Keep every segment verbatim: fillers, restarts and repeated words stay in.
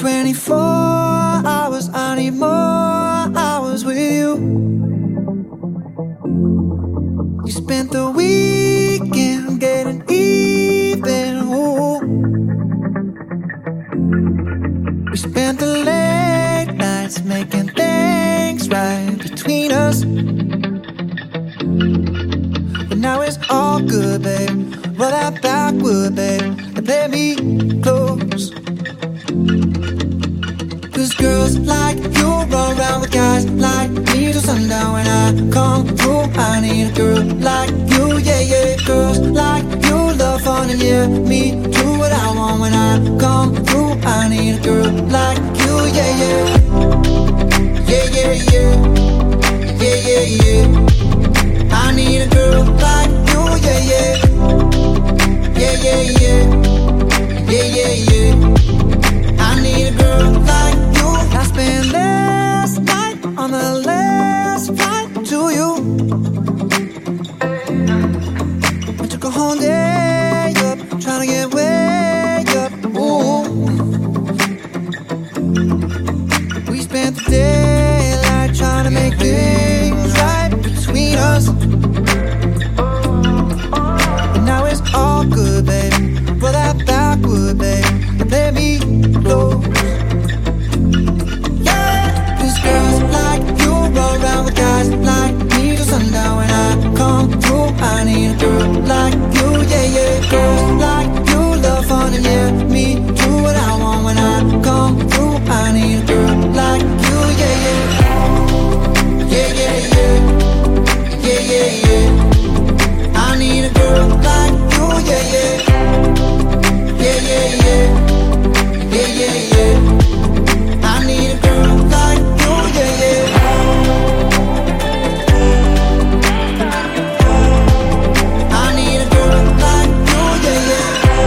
twenty-four hours, I need more hours with you. You spent the weekend getting even, ooh. We spent the late nights making things right between us. But now it's all good, babe. Roll that backward, babe, and play me close. Cause girls like you run around with guys like me till sundown. When I come through, I need a girl like you, yeah, yeah. Girls like you love fun and yeah, me do what I want. When I come through, I need a girl like you, yeah, yeah. Yeah, yeah, yeah. Yeah, yeah, yeah. I need a girl like you, yeah, yeah. Yeah, yeah, yeah. Yeah, yeah, yeah. I need a girl like you. I spent last night on the last flight to you. I took a whole day up, trying to get way up. Ooh. We spent the daylight trying to make things right between us. But now it's all good, babe. Roll that backward, babe, and play me close. Yeah, cause girls like you roll around with guys like me till sundown. When I come through, I need a girl like you, yeah, yeah. Girls like you love fun and yeah, me do what I want. When I come through, I need a girl like you, yeah, yeah. Yeah, yeah, yeah. Yeah, yeah, yeah. I need a girl like you, yeah, yeah. Yeah, yeah, yeah. Yeah, yeah, yeah. I need a girl like you, yeah, yeah. I need a girl like you, yeah, yeah.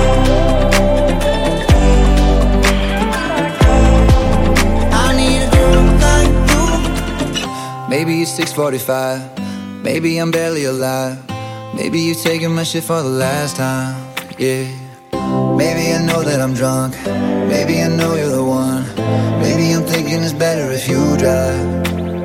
I need a girl like you. Maybe it's six forty-five. Maybe I'm barely alive. Maybe you're taking my shit for the last time, yeah. Maybe I know that I'm drunk. Maybe I know you're the one. Maybe I'm thinking it's better if you drive.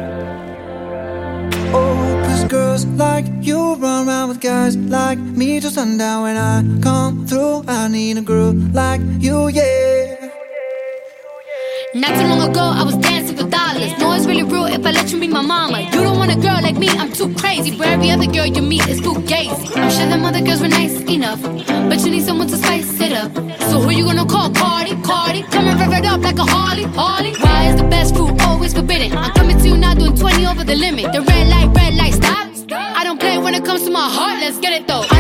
Oh, cause girls like you run around with guys like me till sundown. When I come through, I need a girl like you, yeah. Not too long ago, I was dancing for dollars. No, it's really real if I let you be my mama. You don't want a girl like me, I'm too crazy. For every other girl you meet is fugazi. I'm sure them other girls were nice enough, but you need someone to spice it up. So who you gonna call? Cardi, Cardi. Come and rev it up like a Harley, Harley. Why is the best food always forbidden? I'm coming to you now doing twenty over the limit. The red light, red light, stop. I don't play when it comes to my heart, let's get it though. I